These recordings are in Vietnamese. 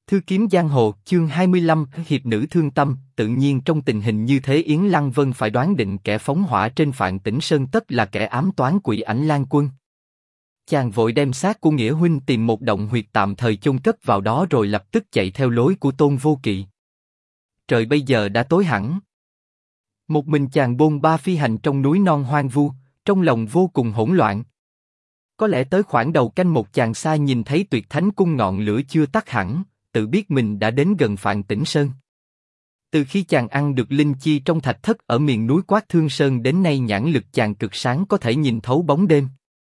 Thư kiếm giang hồ, chương 25, hiệp nữ thương tâm. Tự nhiên trong tình hình như thế Yến Lăng Vân phải đoán định kẻ phóng hỏa trên Phạn Tĩnh Sơn tất là kẻ ám toán Quỷ Ảnh Lan Quân. Chàng vội đem xác của Nghĩa huynh tìm một động huyệt tạm thời chôn cất vào đó rồi lập tức chạy theo lối của Tôn Vô Kỵ. Trời bây giờ đã tối hẳn. Một mình chàng bôn ba phi hành trong núi non hoang vu, trong lòng vô cùng hỗn loạn. Có lẽ tới khoảng đầu canh một chàng xa nhìn thấy Tuyệt Thánh Cung ngọn lửa chưa tắt hẳn, tự biết mình đã đến gần Phạn Tĩnh Sơn. Từ khi chàng ăn được linh chi trong thạch thất ở miền núi Quát Thương Sơn đến nay nhãn lực chàng cực sáng có thể nhìn thấu bóng đêm.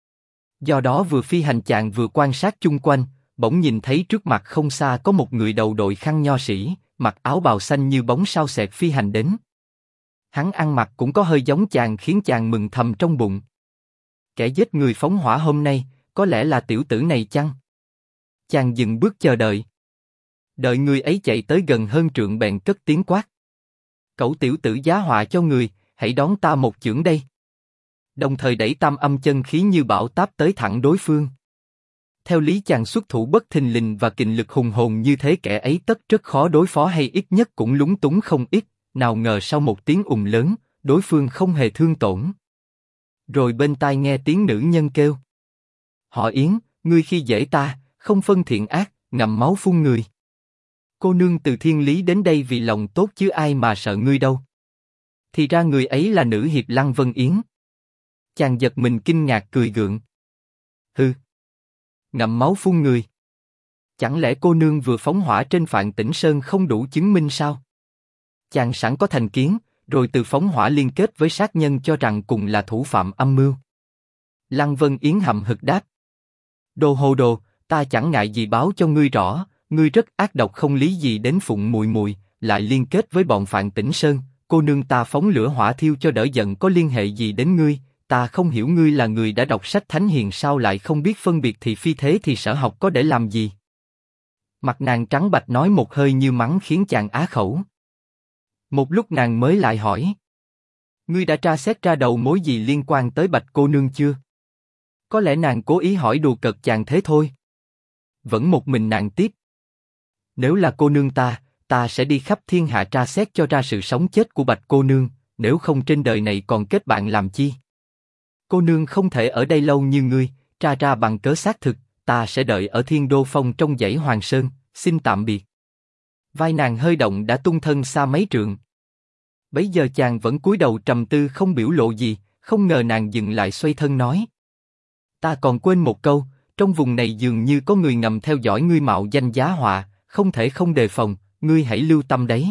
Do đó vừa phi hành chàng vừa quan sát chung quanh, bỗng nhìn thấy trước mặt không xa có một người đầu đội khăn nho sĩ, mặc áo bào xanh như bóng sao xẹt phi hành đến. Hắn ăn mặc cũng có hơi giống chàng khiến chàng mừng thầm trong bụng. Kẻ giết người phóng hỏa hôm nay, có lẽ là tiểu tử này chăng? Chàng dừng bước chờ đợi. Đợi người ấy chạy tới gần hơn trượng bèn cất tiếng quát. Cẩu tiểu tử giá họa cho người, hãy đón ta một chưởng đây. Đồng thời đẩy tam âm chân khí như bão táp tới thẳng đối phương. Theo lý chàng xuất thủ bất thình lình và kình lực hùng hồn như thế kẻ ấy tất rất khó đối phó hay ít nhất cũng lúng túng không ít, nào ngờ sau một tiếng ùng lớn, đối phương không hề thương tổn. Rồi bên tai nghe tiếng nữ nhân kêu. Họ Yến, ngươi khi dễ ta, không phân thiện ác, ngậm máu phun người. Cô nương từ thiên lý đến đây vì lòng tốt chứ ai mà sợ ngươi đâu. Thì ra người ấy là nữ hiệp Lăng Vân Yến. Chàng giật mình kinh ngạc cười gượng. Hừ. Ngậm máu phun người. Chẳng lẽ cô nương vừa phóng hỏa trên Phạn Tĩnh Sơn không đủ chứng minh sao? Chàng sẵn có thành kiến, rồi từ phóng hỏa liên kết với sát nhân cho rằng cùng là thủ phạm âm mưu. Lăng Vân Yến hậm hực đáp. Đồ hồ đồ, ta chẳng ngại gì báo cho ngươi rõ, ngươi rất ác độc không lý gì đến Phụng Mùi Mùi, lại liên kết với bọn Phạn Tĩnh Sơn, cô nương ta phóng lửa hỏa thiêu cho đỡ giận có liên hệ gì đến ngươi, ta không hiểu ngươi là người đã đọc sách thánh hiền sao lại không biết phân biệt thị phi thế thì sở học có để làm gì. Mặt nàng trắng bạch nói một hơi như mắng khiến chàng á khẩu. Một lúc nàng mới lại hỏi. Ngươi đã tra xét ra đầu mối gì liên quan tới Bạch cô nương chưa? Có lẽ nàng cố ý hỏi đùa cợt chàng thế thôi. Vẫn một mình nàng tiếp. Nếu là cô nương ta sẽ đi khắp thiên hạ tra xét cho ra sự sống chết của Bạch cô nương, nếu không trên đời này còn kết bạn làm chi? Cô nương không thể ở đây lâu như ngươi, tra ra bằng cớ xác thực, ta sẽ đợi ở Thiên Đô Phong trong dãy Hoàng Sơn, xin tạm biệt. Vai nàng hơi động đã tung thân xa mấy trượng. Bấy giờ chàng vẫn cúi đầu trầm tư không biểu lộ gì, không ngờ nàng dừng lại xoay thân nói. Ta còn quên một câu, trong vùng này dường như có người ngầm theo dõi ngươi mạo danh giá họa, không thể không đề phòng, ngươi hãy lưu tâm đấy.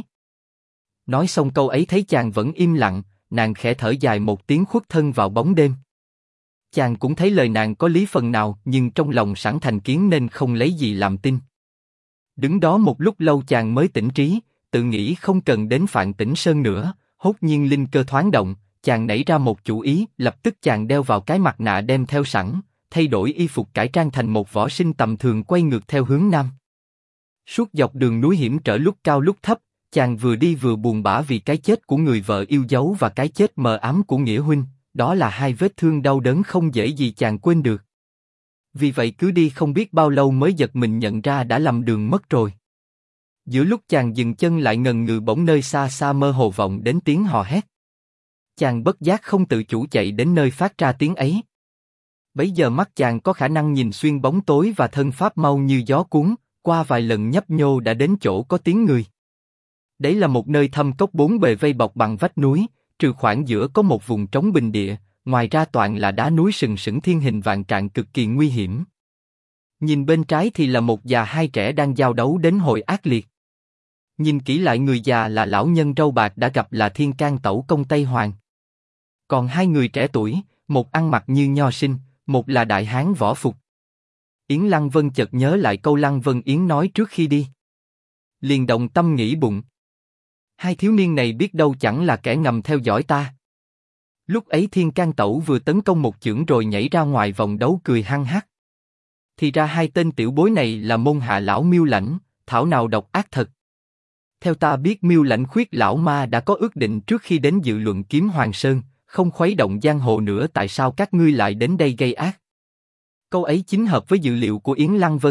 Nói xong câu ấy thấy chàng vẫn im lặng, nàng khẽ thở dài một tiếng khuất thân vào bóng đêm. Chàng cũng thấy lời nàng có lý phần nào nhưng trong lòng sẵn thành kiến nên không lấy gì làm tin. Đứng đó một lúc lâu chàng mới tỉnh trí, tự nghĩ không cần đến Phạn Tĩnh Sơn nữa, hốt nhiên linh cơ thoáng động, chàng nảy ra một chủ ý, lập tức chàng đeo vào cái mặt nạ đem theo sẵn, thay đổi y phục cải trang thành một võ sinh tầm thường quay ngược theo hướng nam. Suốt dọc đường núi hiểm trở lúc cao lúc thấp, chàng vừa đi vừa buồn bã vì cái chết của người vợ yêu dấu và cái chết mờ ám của Nghĩa huynh, đó là hai vết thương đau đớn không dễ gì chàng quên được. Vì vậy cứ đi không biết bao lâu mới giật mình nhận ra đã lầm đường mất rồi. Giữa lúc chàng dừng chân lại ngần ngừ bỗng nơi xa xa mơ hồ vọng đến tiếng hò hét. Chàng bất giác không tự chủ chạy đến nơi phát ra tiếng ấy. Bấy giờ mắt chàng có khả năng nhìn xuyên bóng tối và thân pháp mau như gió cuốn, qua vài lần nhấp nhô đã đến chỗ có tiếng người. Đấy là một nơi thâm cốc bốn bề vây bọc bằng vách núi, trừ khoảng giữa có một vùng trống bình địa, ngoài ra toàn là đá núi sừng sững thiên hình vạn trạng cực kỳ nguy hiểm. Nhìn bên trái thì là một già hai trẻ đang giao đấu đến hồi ác liệt. Nhìn kỹ lại người già là lão nhân râu bạc đã gặp là Thiên Can Tẩu Công Tây Hoàng. Còn hai người trẻ tuổi, một ăn mặc như nho sinh, một là đại hán võ phục. Yến Lăng Vân chợt nhớ lại câu Lăng Vân Yến nói trước khi đi. Liền động tâm nghĩ bụng. Hai thiếu niên này biết đâu chẳng là kẻ ngầm theo dõi ta. Lúc ấy Thiên Can Tẩu vừa tấn công một chưởng rồi nhảy ra ngoài vòng đấu cười hăng hắc. Thì ra hai tên tiểu bối này là môn hạ lão Miêu Lãnh, thảo nào độc ác thật. Theo ta biết Miêu Lãnh khuyết lão ma đã có ước định trước khi đến dự luận kiếm Hoàng Sơn, không khuấy động giang hồ nữa tại sao các ngươi lại đến đây gây ác? Câu ấy chính hợp với dự liệu của Yến Lăng Vân,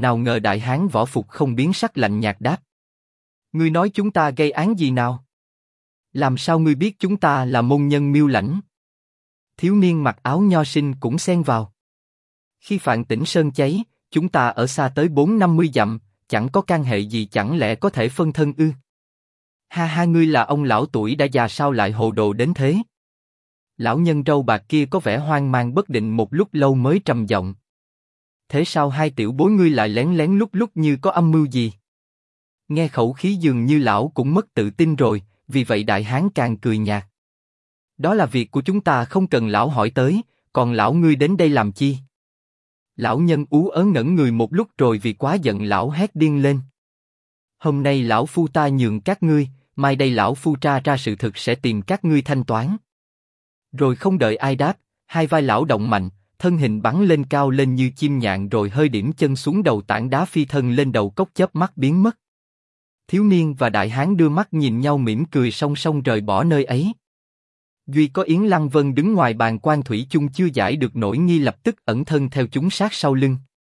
Nào ngờ đại hán võ phục không biến sắc lạnh nhạt đáp. Ngươi nói chúng ta gây án gì nào? Làm sao ngươi biết chúng ta là môn nhân Miêu Lãnh? Thiếu niên mặc áo nho sinh cũng xen vào. Khi Phạn Tĩnh Sơn cháy, chúng ta ở xa tới 4-50 dặm, chẳng có can hệ gì, chẳng lẽ có thể phân thân ư? Ha ha, ngươi là ông lão tuổi đã già sao lại hồ đồ đến thế? Lão nhân râu bạc kia có vẻ hoang mang bất định một lúc lâu mới trầm giọng. Thế sao hai tiểu bối ngươi lại lén lén lút lút như có âm mưu gì? Nghe khẩu khí dường như lão cũng mất tự tin rồi, vì vậy đại hán càng cười nhạt. Đó là việc của chúng ta, không cần lão hỏi tới, còn lão ngươi đến đây làm chi? Lão nhân ú ớ ngẩn người một lúc rồi vì quá giận lão hét điên lên. Hôm nay lão phu ta nhường các ngươi, mai đây lão phu tra ra sự thực sẽ tìm các ngươi thanh toán. Rồi không đợi ai đáp, hai vai lão động mạnh, thân hình bắn lên cao lên như chim nhạn rồi hơi điểm chân xuống đầu tảng đá phi thân lên đầu cốc chớp mắt biến mất. Thiếu niên và đại hán đưa mắt nhìn nhau mỉm cười song song rời bỏ nơi ấy. Duy có Yến Lăng Vân đứng ngoài bàn quan thủy chung chưa giải được nỗi nghi, lập tức ẩn thân theo chúng sát sau lưng.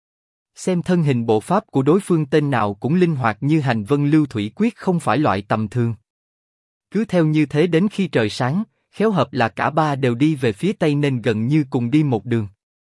Xem thân hình bộ pháp của đối phương tên nào cũng linh hoạt như hành vân lưu thủy quyết, không phải loại tầm thường. Cứ theo như thế đến khi trời sáng, khéo hợp là cả ba đều đi về phía tây nên gần như cùng đi một đường.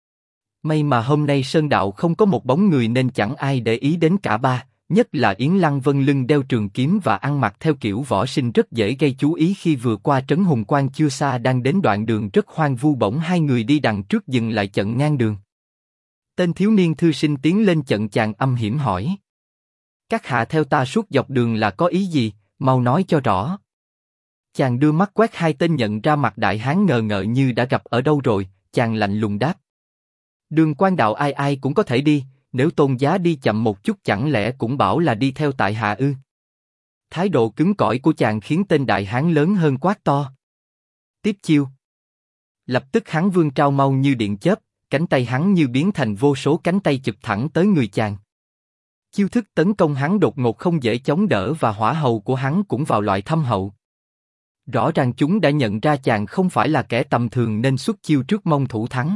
May mà hôm nay sơn đạo không có một bóng người nên chẳng ai để ý đến cả ba, nhất là Yến Lăng Vân lưng đeo trường kiếm và ăn mặc theo kiểu võ sinh rất dễ gây chú ý. Khi vừa qua trấn Hùng Quan chưa xa, đang đến đoạn đường rất hoang vu, bỗng hai người đi đằng trước dừng lại chặn ngang đường. Tên thiếu niên thư sinh tiến lên chặn chàng âm hiểm hỏi. Các hạ theo ta suốt dọc đường là có ý gì, mau nói cho rõ. Chàng đưa mắt quét hai tên, nhận ra mặt đại hán ngờ ngợ như đã gặp ở đâu rồi, chàng lạnh lùng đáp. Đường quan đạo ai ai cũng có thể đi, nếu tôn giá đi chậm một chút chẳng lẽ cũng bảo là đi theo tại hạ ư? Thái độ cứng cỏi của chàng khiến tên đại hán lớn hơn quát to. Tiếp chiêu. Lập tức hắn vươn trao mau như điện chớp, cánh tay hắn như biến thành vô số cánh tay chụp thẳng tới người chàng. Chiêu thức tấn công hắn đột ngột không dễ chống đỡ và hỏa hầu của hắn cũng vào loại thâm hậu. Rõ ràng chúng đã nhận ra chàng không phải là kẻ tầm thường nên xuất chiêu trước mong thủ thắng.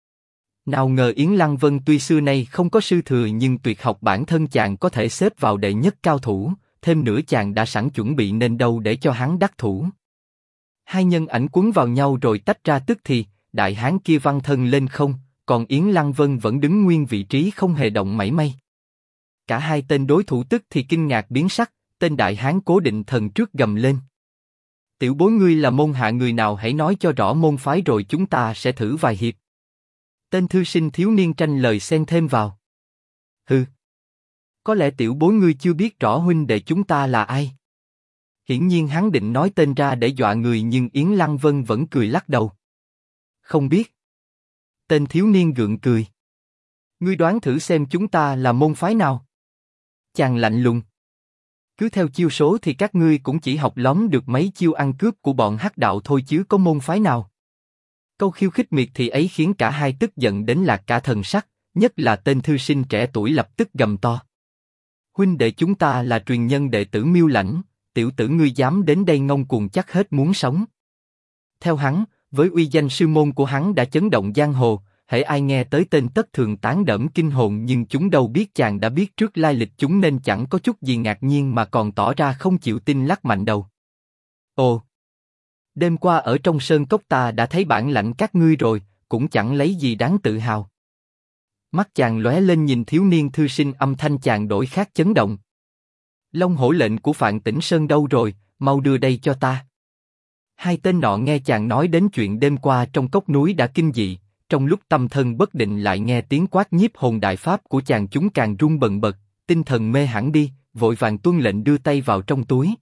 Nào ngờ Yến Lăng Vân tuy xưa nay không có sư thừa nhưng tuyệt học bản thân chàng có thể xếp vào đệ nhất cao thủ, thêm nữa chàng đã sẵn chuẩn bị nên đâu để cho hắn đắc thủ. Hai nhân ảnh quấn vào nhau rồi tách ra, tức thì đại hán kia văng thân lên không, còn Yến Lăng Vân vẫn đứng nguyên vị trí không hề động mảy may. Cả hai tên đối thủ tức thì kinh ngạc biến sắc, tên đại hán cố định thần trước gầm lên. Tiểu bối ngươi là môn hạ người nào, hãy nói cho rõ môn phái rồi chúng ta sẽ thử vài hiệp. Tên thư sinh thiếu niên tranh lời xen thêm vào. Hừ. Có lẽ tiểu bối ngươi chưa biết rõ huynh đệ chúng ta là ai. Hiển nhiên hắn định nói tên ra để dọa người nhưng Yến Lăng Vân vẫn cười lắc đầu. Không biết. Tên thiếu niên gượng cười. Ngươi đoán thử xem chúng ta là môn phái nào? Chàng lạnh lùng. Cứ theo chiêu số thì các ngươi cũng chỉ học lóm được mấy chiêu ăn cướp của bọn hắc đạo thôi chứ có môn phái nào. Câu khiêu khích miệt thị ấy khiến cả hai tức giận đến lạc cả thần sắc, nhất là tên thư sinh trẻ tuổi lập tức gầm to. Huynh đệ chúng ta là truyền nhân đệ tử Miêu Lãnh, tiểu tử ngươi dám đến đây ngông cuồng chắc hết muốn sống. Theo hắn, với uy danh sư môn của hắn đã chấn động giang hồ, hễ ai nghe tới tên tất thường tán đẫm kinh hồn, nhưng chúng đâu biết chàng đã biết trước lai lịch chúng nên chẳng có chút gì ngạc nhiên mà còn tỏ ra không chịu tin, lắc mạnh đầu. Ồ! Đêm qua ở trong sơn cốc ta đã thấy bản lãnh các ngươi rồi, cũng chẳng lấy gì đáng tự hào. Mắt chàng lóe lên nhìn thiếu niên thư sinh, âm thanh chàng đổi khác chấn động. Long hổ lệnh của Phạn Tĩnh Sơn đâu rồi, mau đưa đây cho ta. Hai tên nọ nghe chàng nói đến chuyện đêm qua trong cốc núi đã kinh dị, trong lúc tâm thần bất định lại nghe tiếng quát nhiếp hồn đại pháp của chàng, chúng càng run bần bật, tinh thần mê hẳn đi, vội vàng tuân lệnh đưa tay vào trong túi.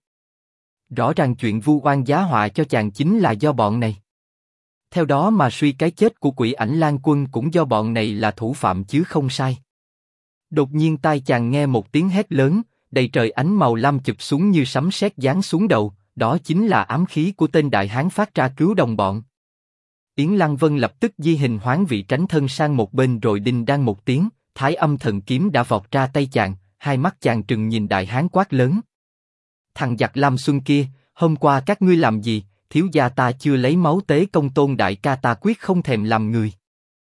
Rõ ràng chuyện vu oan giá họa cho chàng chính là do bọn này. Theo đó mà suy cái chết của Quỷ Ảnh Lang Quân cũng do bọn này là thủ phạm chứ không sai. Đột nhiên tai chàng nghe một tiếng hét lớn, đầy trời ánh màu lam chụp xuống như sấm sét giáng xuống đầu, đó chính là ám khí của tên đại hán phát ra cứu đồng bọn. Yến Lăng Vân lập tức di hình hoán vị tránh thân sang một bên rồi đinh đang một tiếng, Thái Âm Thần Kiếm đã vọt ra tay chàng, hai mắt chàng trừng nhìn đại hán quát lớn. Thằng giặc Lam Xuân kia, hôm qua các ngươi làm gì? Thiếu gia ta chưa lấy máu tế công, Tôn đại ca ta quyết không thèm làm người.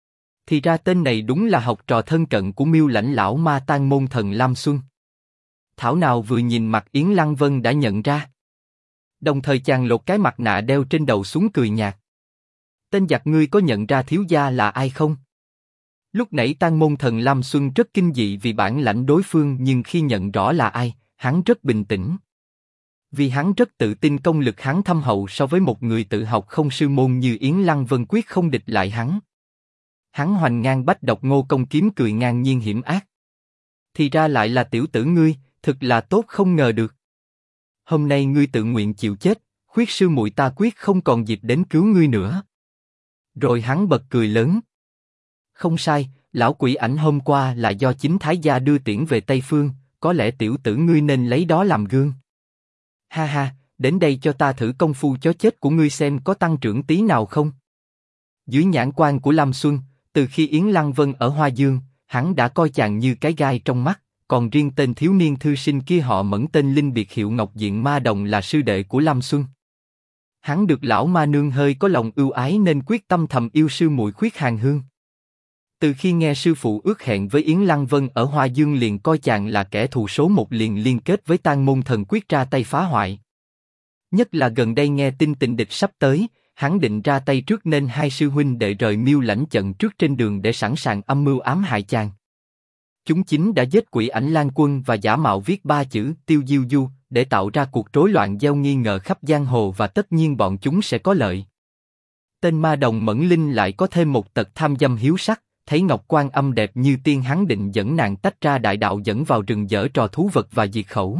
Thì ra tên này đúng là học trò thân cận của Miêu Lãnh lão ma tang môn thần Lam Xuân. Thảo nào vừa nhìn mặt Yến Lăng Vân đã nhận ra. Đồng thời chàng lột cái mặt nạ đeo trên đầu xuống cười nhạt. Tên giặc, ngươi có nhận ra thiếu gia là ai không? Lúc nãy tang môn thần Lam Xuân rất kinh dị vì bản lãnh đối phương, nhưng khi nhận rõ là ai, hắn rất bình tĩnh. Vì hắn rất tự tin công lực hắn thâm hậu, so với một người tự học không sư môn như Yến Lăng Vân quyết không địch lại hắn. Hắn hoành ngang bách độc ngô công kiếm cười ngang nhiên hiểm ác. Thì ra lại là tiểu tử ngươi, thực là tốt không ngờ được. Hôm nay ngươi tự nguyện chịu chết, khuyết sư muội ta quyết không còn dịp đến cứu ngươi nữa. Rồi hắn bật cười lớn. Không sai, lão quỷ ảnh hôm qua là do chính thái gia đưa tiễn về Tây Phương, có lẽ tiểu tử ngươi nên lấy đó làm gương. Ha ha, đến đây cho ta thử công phu chó chết của ngươi xem có tăng trưởng tí nào không. Dưới nhãn quan của Lam Xuân, từ khi Yến Lăng Vân ở Hoa Dương, hắn đã coi chàng như cái gai trong mắt, còn riêng tên thiếu niên thư sinh kia họ Mẫn tên Linh biệt hiệu Ngọc Diện Ma Đồng là sư đệ của Lam Xuân. Hắn được lão ma nương hơi có lòng ưu ái nên quyết tâm thầm yêu sư muội Khuyết Hàn Hương. Từ khi nghe sư phụ ước hẹn với Yến Lăng Vân ở Hoa Dương liền coi chàng là kẻ thù số một, liền liên kết với tang môn thần quyết ra tay phá hoại. Nhất là gần đây nghe tin tình địch sắp tới, hắn định ra tay trước nên hai sư huynh đệ rời Miêu Lãnh trận trước trên đường để sẵn sàng âm mưu ám hại chàng. Chúng chính đã giết Quỷ Ảnh Lan Quân và giả mạo viết 3 chữ Tiêu Diêu Du để tạo ra cuộc rối loạn gieo nghi ngờ khắp giang hồ, và tất nhiên bọn chúng sẽ có lợi. Tên ma đồng Mẫn Linh lại có thêm một tật tham dâm hiếu sắc, thấy Ngọc Quan Âm đẹp như tiên hắn định dẫn nàng tách ra đại đạo dẫn vào rừng giở trò thú vật và diệt khẩu.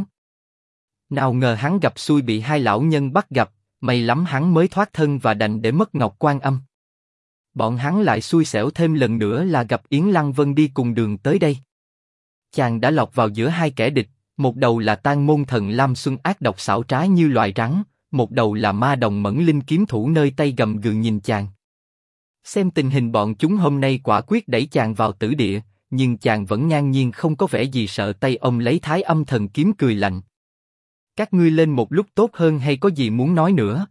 Nào ngờ hắn gặp xui bị hai lão nhân bắt gặp, may lắm hắn mới thoát thân và đành để mất Ngọc Quan Âm. Bọn hắn lại xui xẻo thêm lần nữa là gặp Yến Lăng Vân đi cùng đường tới đây. Chàng đã lọt vào giữa hai kẻ địch, một đầu là tang môn thần Lam Xuân ác độc xảo trá như loài rắn, một đầu là ma đồng Mẫn Linh kiếm thủ nơi tay gầm gừ nhìn chàng. Xem tình hình bọn chúng hôm nay quả quyết đẩy chàng vào tử địa, nhưng chàng vẫn ngang nhiên không có vẻ gì sợ. Tay ông lấy Thái Âm thần kiếm cười lạnh. Các ngươi lên một lúc tốt hơn hay có gì muốn nói nữa?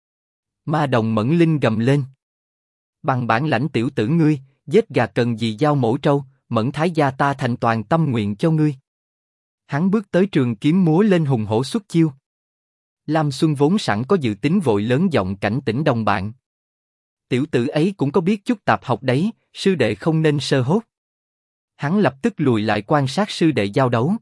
Ma đồng Mẫn Linh gầm lên. Bằng bản lãnh tiểu tử ngươi, giết gà cần gì dao mổ trâu, Mẫn thái gia ta thành toàn tâm nguyện cho ngươi. Hắn bước tới trường kiếm múa lên hùng hổ xuất chiêu. Lam Xuân vốn sẵn có dự tính vội lớn giọng cảnh tỉnh đồng bạn. Tiểu tử ấy cũng có biết chút tạp học đấy, sư đệ không nên sơ hốt. Hắn lập tức lùi lại quan sát sư đệ giao đấu.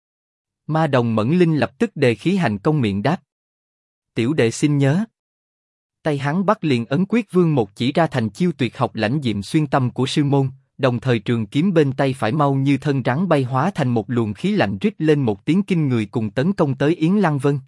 Ma đồng Mẫn Linh lập tức đề khí hành công miệng đáp. Tiểu đệ xin nhớ. Tay hắn bắt liền ấn quyết vương một chỉ ra thành chiêu tuyệt học lãnh diệm xuyên tâm của sư môn, đồng thời trường kiếm bên tay phải mau như thân rắn bay hóa thành một luồng khí lạnh rít lên một tiếng kinh người cùng tấn công tới Yến Lăng Vân.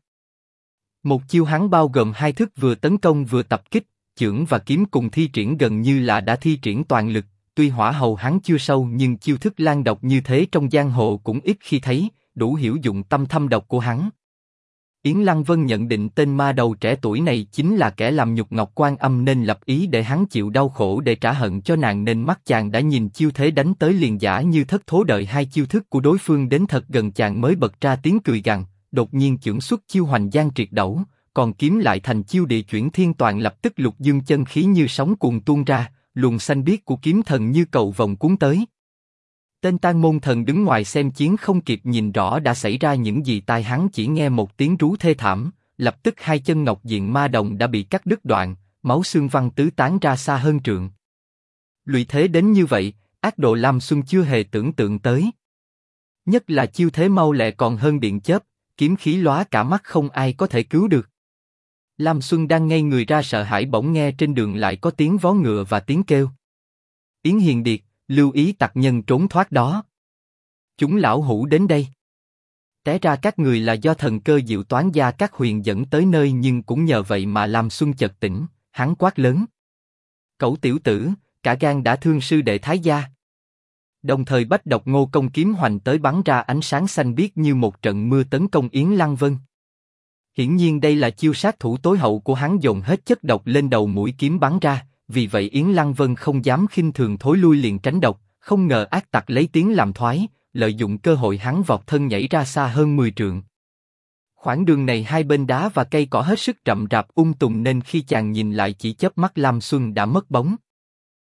Một chiêu hắn bao gồm hai thức vừa tấn công vừa tập kích, chưởng và kiếm cùng thi triển gần như là đã thi triển toàn lực. Tuy hỏa hầu hắn chưa sâu nhưng chiêu thức lan độc như thế trong giang hồ cũng ít khi thấy, đủ hiểu dụng tâm thâm độc của hắn. Yến Lăng Vân nhận định tên ma đầu trẻ tuổi này chính là kẻ làm nhục Ngọc Quan Âm nên lập ý để hắn chịu đau khổ để trả hận cho nàng, nên mắt chàng đã nhìn chiêu thế đánh tới liền giả như thất thố, đợi hai chiêu thức của đối phương đến thật gần chàng mới bật ra tiếng cười gằn, đột nhiên chưởng xuất chiêu hoành giang triệt đẩu, còn kiếm lại thành chiêu địa chuyển thiên toàn, lập tức lục dương chân khí như sóng cuồn tuôn ra, luồng xanh biếc của kiếm thần như cầu vồng cuốn tới. Tên tang môn thần đứng ngoài xem chiến không kịp nhìn rõ đã xảy ra những gì, tai hắn chỉ nghe một tiếng rú thê thảm, lập tức hai chân Ngọc Diện Ma Đồng đã bị cắt đứt đoạn, máu xương văng tứ tán ra xa hơn trượng. Lụy thế đến như vậy, ác độ Lam Xuân chưa hề tưởng tượng tới. Nhất là chiêu thế mau lẹ còn hơn điện chớp, kiếm khí lóa cả mắt không ai có thể cứu được. Lam Xuân đang ngây người ra sợ hãi, bỗng nghe trên đường lại có tiếng vó ngựa và tiếng kêu. Yến Hiền Điệt, lưu ý tặc nhân trốn thoát đó. Chúng lão hủ đến đây. Té ra các người là do thần cơ diệu toán gia các huyền dẫn tới nơi, nhưng cũng nhờ vậy mà Lam Xuân chợt tỉnh, hắn quát lớn. Cẩu tiểu tử, cả gan đã thương sư đệ thái gia. Đồng thời bách độc ngô công kiếm hoành tới bắn ra ánh sáng xanh biếc như một trận mưa tấn công Yến Lăng Vân. Hiển nhiên đây là chiêu sát thủ tối hậu của hắn, dồn hết chất độc lên đầu mũi kiếm bắn ra, vì vậy Yến Lăng Vân không dám khinh thường thối lui liền tránh độc, không ngờ ác tặc lấy tiếng làm thoái, lợi dụng cơ hội hắn vọt thân nhảy ra xa hơn 10 trượng. Khoảng đường này hai bên đá và cây cỏ hết sức rậm rạp tùng nên khi chàng nhìn lại chỉ chớp mắt Lam Xuân đã mất bóng.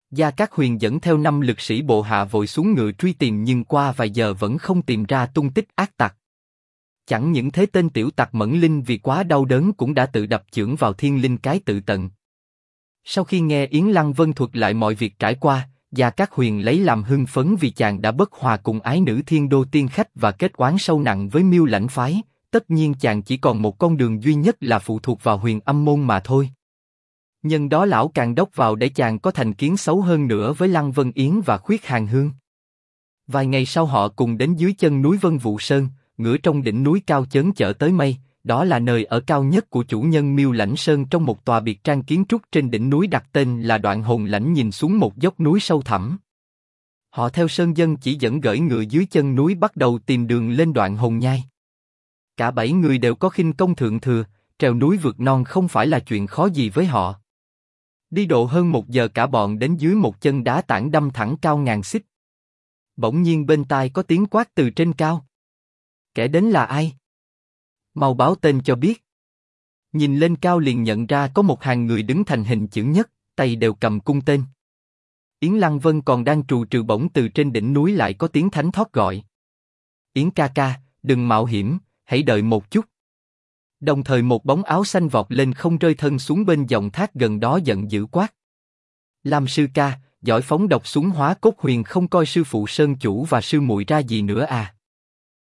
Gia Cát Huyền dẫn theo 5 lực sĩ bộ hạ vội xuống ngựa truy tìm nhưng qua vài giờ vẫn không tìm ra tung tích ác tặc. Chẳng những thế tên tiểu tặc Mẫn Linh vì quá đau đớn cũng đã tự đập chưởng vào thiên linh cái tự tận. Sau khi nghe Yến Lăng Vân thuật lại mọi việc trải qua, Gia Cát Huyền lấy làm hưng phấn vì chàng đã bất hòa cùng ái nữ Thiên Đô Tiên Khách và kết oán sâu nặng với Miêu Lãnh phái, tất nhiên chàng chỉ còn một con đường duy nhất là phụ thuộc vào Huyền Âm môn mà thôi. Nhân đó lão càng đốc vào để chàng có thành kiến xấu hơn nữa với Lăng Vân Yến và Khuyết Hàn Hương. Vài ngày sau họ cùng đến dưới chân núi Vân Vũ Sơn, ngửa trong đỉnh núi cao chớn chở tới mây, đó là nơi ở cao nhất của chủ nhân Miêu Lãnh Sơn trong một tòa biệt trang kiến trúc trên đỉnh núi đặt tên là Đoạn Hồn Lãnh nhìn xuống một dốc núi sâu thẳm. Họ theo sơn dân chỉ dẫn gửi ngựa dưới chân núi bắt đầu tìm đường lên Đoạn Hồn Nhai. Cả 7 người đều có khinh công thượng thừa, trèo núi vượt non không phải là chuyện khó gì với họ. Đi độ hơn 1 giờ cả bọn đến dưới một chân đá tảng đâm thẳng cao ngàn xích. Bỗng nhiên bên tai có tiếng quát từ trên cao. Kẻ đến là ai? Mau báo tên cho biết. Nhìn lên cao liền nhận ra có một hàng người đứng thành hình chữ nhất, tay đều cầm cung tên. Yến Lăng Vân còn đang trù trừ bỗng từ trên đỉnh núi lại có tiếng thánh thót gọi. Yến ca ca, đừng mạo hiểm, hãy đợi một chút. Đồng thời một bóng áo xanh vọt lên không rơi thân xuống bên dòng thác gần đó giận dữ quát. Lam sư ca, giỏi phóng độc súng hóa cốt huyền không coi sư phụ sơn chủ và sư muội ra gì nữa à?